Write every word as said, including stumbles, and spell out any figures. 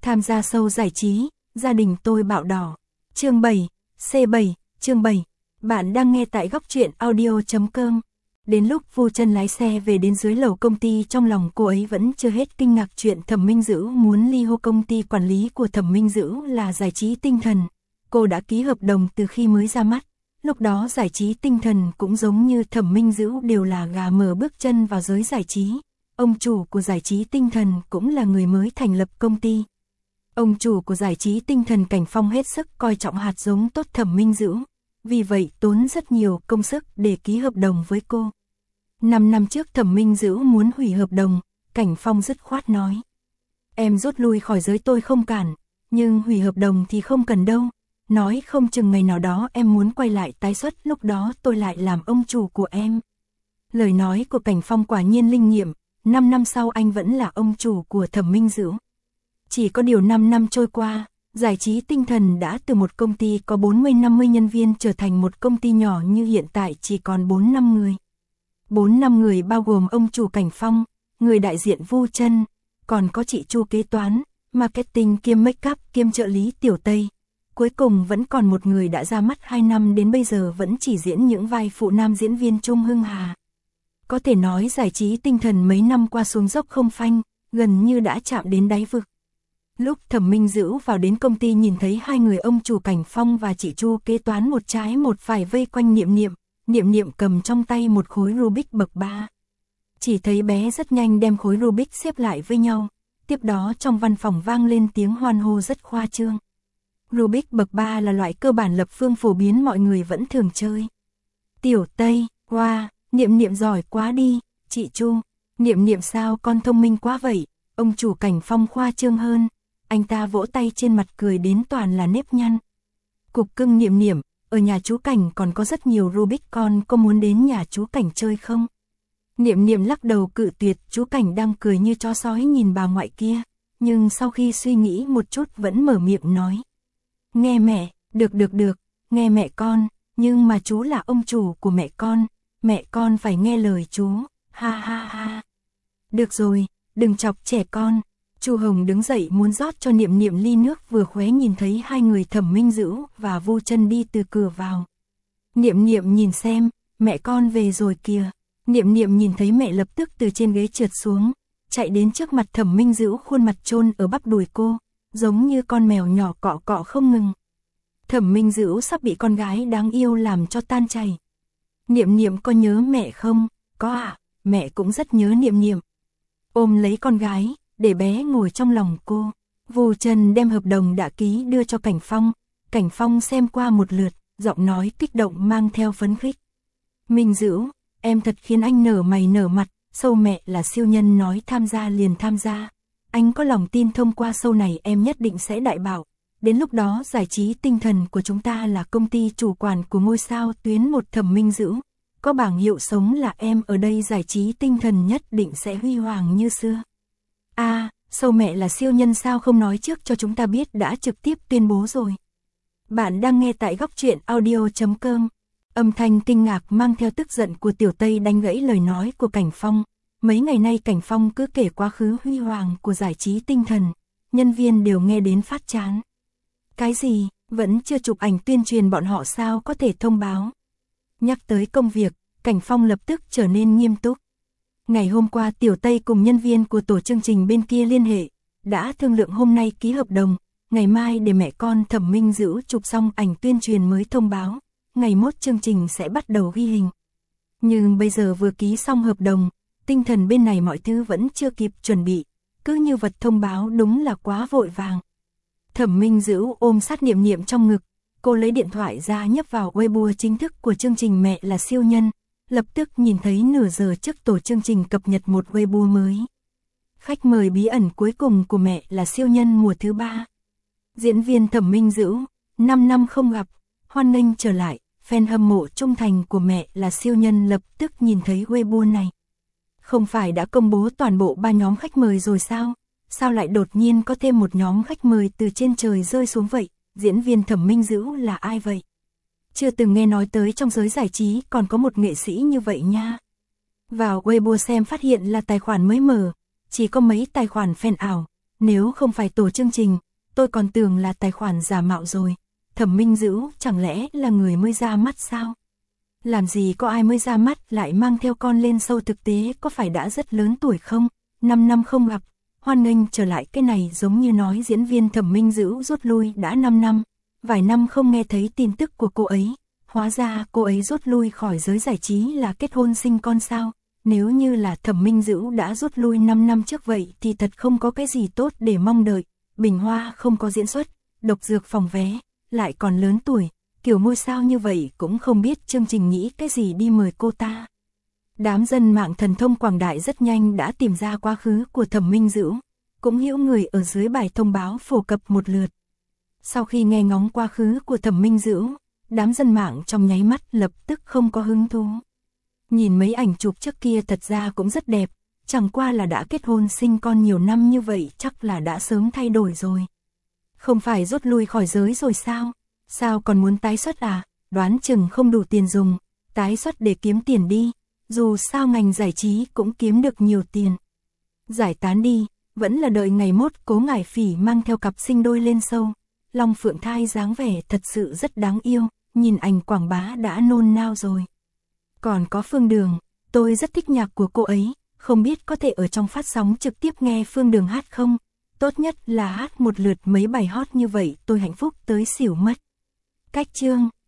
Tham gia show giải trí, gia đình tôi bạo đỏ. Chương bảy, C bảy, chương bảy. Bạn đang nghe tại góc truyện audio chấm com. Đến lúc Vu Chân lái xe về đến dưới lầu công ty, trong lòng cô ấy vẫn chưa hết kinh ngạc chuyện Thẩm Minh Dữ muốn ly hôn. Công ty quản lý của Thẩm Minh Dữ là Giải Trí Tinh Thần. Cô đã ký hợp đồng từ khi mới ra mắt. Lúc đó Giải Trí Tinh Thần cũng giống như Thẩm Minh Dữ đều là gà mở bước chân vào giới giải trí. Ông chủ của Giải Trí Tinh Thần cũng là người mới thành lập công ty. Ông chủ của Giải Trí Tinh Thần Cảnh Phong hết sức coi trọng hạt giống tốt Thẩm Minh Dữ, vì vậy tốn rất nhiều công sức để ký hợp đồng với cô. Năm năm trước Thẩm Minh Dữ muốn hủy hợp đồng, Cảnh Phong dứt khoát nói: "Em rút lui khỏi giới tôi không cản, nhưng hủy hợp đồng thì không cần đâu. Nói không chừng ngày nào đó em muốn quay lại tái xuất, lúc đó tôi lại làm ông chủ của em." Lời nói của Cảnh Phong quả nhiên linh nghiệm, năm năm sau anh vẫn là ông chủ của Thẩm Minh Dữ. Chỉ có điều năm năm trôi qua, Giải Trí Tinh Thần đã từ một công ty có bốn mươi năm mươi nhân viên trở thành một công ty nhỏ như hiện tại chỉ còn bốn năm người. bốn năm người bao gồm ông chủ Cảnh Phong, người đại diện Vu Chân, còn có chị Chu kế toán, marketing kiêm make up kiêm trợ lý Tiểu Tây. Cuối cùng vẫn còn một người đã ra mắt hai năm đến bây giờ vẫn chỉ diễn những vai phụ nam diễn viên Trung Hưng Hà. Có thể nói Giải Trí Tinh Thần mấy năm qua xuống dốc không phanh, gần như đã chạm đến đáy vực. Lúc Thẩm Minh Dữ vào đến công ty nhìn thấy hai người ông chủ Cảnh Phong và chị Chu kế toán một trái một phải vây quanh Niệm Niệm, Niệm Niệm cầm trong tay một khối Rubik bậc ba. Chỉ thấy bé rất nhanh đem khối Rubik xếp lại với nhau, tiếp đó trong văn phòng vang lên tiếng hoan hô rất khoa trương. Rubik bậc ba là loại cơ bản lập phương phổ biến mọi người vẫn thường chơi. Tiểu Tây, wow, Niệm Niệm giỏi quá đi, chị Chu, Niệm Niệm sao con thông minh quá vậy, ông chủ Cảnh Phong khoa trương hơn. Anh ta vỗ tay trên mặt cười đến toàn là nếp nhăn. Cục cưng Niệm Niệm, ở nhà chú Cảnh còn có rất nhiều Rubik, con có muốn đến nhà chú Cảnh chơi không? Niệm Niệm lắc đầu cự tuyệt, chú Cảnh đang cười như chó sói nhìn bà ngoại kia, nhưng sau khi suy nghĩ một chút vẫn mở miệng nói: "Nghe mẹ, được được được, nghe mẹ con, nhưng mà chú là ông chủ của mẹ con, mẹ con phải nghe lời chú, ha ha ha." "Được rồi, đừng chọc trẻ con." Chu Hồng đứng dậy muốn rót cho Niệm Niệm ly nước, vừa khóe nhìn thấy hai người Thẩm Minh Dữ và Vu Chân đi từ cửa vào. Niệm Niệm nhìn xem, mẹ con về rồi kìa. Niệm Niệm nhìn thấy mẹ lập tức từ trên ghế trượt xuống, chạy đến trước mặt Thẩm Minh Dữ, khuôn mặt chôn ở bắp đùi cô, giống như con mèo nhỏ cọ cọ không ngừng. Thẩm Minh Dữ sắp bị con gái đáng yêu làm cho tan chảy. "Niệm Niệm có nhớ mẹ không?" "Có ạ, à, mẹ cũng rất nhớ Niệm Niệm." Ôm lấy con gái, để bé ngồi trong lòng cô. Vu Chân đem hợp đồng đã ký đưa cho Cảnh Phong. Cảnh Phong xem qua một lượt, giọng nói kích động mang theo phấn khích: "Minh Dữ, em thật khiến anh nở mày nở mặt, show Mẹ Là Siêu Nhân nói tham gia liền tham gia. Anh có lòng tin thông qua show này em nhất định sẽ đại bạo. Đến lúc đó Giải Trí Tinh Thần của chúng ta là công ty chủ quản của ngôi sao tuyến một Thẩm Minh Dữ. Có bảng hiệu sống là em ở đây, Giải Trí Tinh Thần nhất định sẽ huy hoàng như xưa." "À, show Mẹ Là Siêu Nhân sao không nói trước cho chúng ta biết, đã trực tiếp tuyên bố rồi." Bạn đang nghe tại góc truyện audio chấm com. Âm thanh kinh ngạc mang theo tức giận của Tiểu Tây đánh gãy lời nói của Cảnh Phong. Mấy ngày nay Cảnh Phong cứ kể quá khứ huy hoàng của Giải Trí Tinh Thần, nhân viên đều nghe đến phát chán. "Cái gì, vẫn chưa chụp ảnh tuyên truyền bọn họ sao có thể thông báo?" Nhắc tới công việc, Cảnh Phong lập tức trở nên nghiêm túc. Ngày hôm qua Tiểu Tây cùng nhân viên của tổ chương trình bên kia liên hệ, đã thương lượng hôm nay ký hợp đồng, ngày mai để mẹ con Thẩm Minh Dữ chụp xong ảnh tuyên truyền mới thông báo, ngày mốt chương trình sẽ bắt đầu ghi hình. Nhưng bây giờ vừa ký xong hợp đồng, Tinh Thần bên này mọi thứ vẫn chưa kịp chuẩn bị, cứ như vật thông báo đúng là quá vội vàng. Thẩm Minh Dữ ôm sát Niệm Niệm trong ngực, cô lấy điện thoại ra nhấp vào Weibo chính thức của chương trình Mẹ Là Siêu Nhân. Lập tức nhìn thấy nửa giờ trước tổ chương trình cập nhật một Weibo mới. Khách mời bí ẩn cuối cùng của Mẹ Là Siêu Nhân mùa thứ ba. Diễn viên Thẩm Minh Dữ, năm năm không gặp, hoan nghênh trở lại, fan hâm mộ trung thành của Mẹ Là Siêu Nhân lập tức nhìn thấy Weibo này. Không phải đã công bố toàn bộ ba nhóm khách mời rồi sao? Sao lại đột nhiên có thêm một nhóm khách mời từ trên trời rơi xuống vậy? Diễn viên Thẩm Minh Dữ là ai vậy? Chưa từng nghe nói tới trong giới giải trí còn có một nghệ sĩ như vậy nha. Vào Weibo xem phát hiện là tài khoản mới mở, chỉ có mấy tài khoản fan ảo, Nếu không phải tổ chương trình, tôi còn tưởng là tài khoản giả mạo rồi. Thẩm Minh Dữu chẳng lẽ là người mới ra mắt sao? Làm gì có ai mới ra mắt lại mang theo con lên show thực tế, có phải đã rất lớn tuổi không? năm năm không gặp, hoan nghênh trở lại, cái này giống như nói diễn viên Thẩm Minh Dữu rút lui đã năm năm. Vài năm không nghe thấy tin tức của cô ấy. Hóa ra cô ấy rút lui khỏi giới giải trí là kết hôn sinh con sao? Nếu như là Thẩm Minh Dữu đã rút lui năm năm trước vậy thì thật không có cái gì tốt để mong đợi. Bình Hoa không có diễn xuất, độc dược phòng vé, lại còn lớn tuổi, kiểu ngôi sao như vậy cũng không biết chương trình nghĩ cái gì đi mời cô ta. Đám dân mạng thần thông quảng đại rất nhanh đã tìm ra quá khứ của Thẩm Minh Dữu, cũng hữu người ở dưới bài thông báo phổ cập một lượt. Sau khi nghe ngóng quá khứ của Thẩm Minh Dữu, đám dân mạng trong nháy mắt lập tức không có hứng thú. Nhìn mấy ảnh chụp trước kia thật ra cũng rất đẹp, chẳng qua là đã kết hôn sinh con nhiều năm như vậy chắc là đã sớm thay đổi rồi. Không phải rút lui khỏi giới rồi sao? Sao còn muốn tái xuất à? Đoán chừng không đủ tiền dùng, tái xuất để kiếm tiền đi, dù sao ngành giải trí cũng kiếm được nhiều tiền. Giải tán đi, vẫn là đợi ngày mốt Cố Ngải Phỉ mang theo cặp sinh đôi lên show. Long Phượng Thai dáng vẻ thật sự rất đáng yêu, nhìn ảnh quảng bá đã nôn nao rồi. Còn có Phương Đường, tôi rất thích nhạc của cô ấy, không biết có thể ở trong phát sóng trực tiếp nghe Phương Đường hát không? Tốt nhất là hát một lượt mấy bài hot như vậy, tôi hạnh phúc tới xỉu mất. Cách chương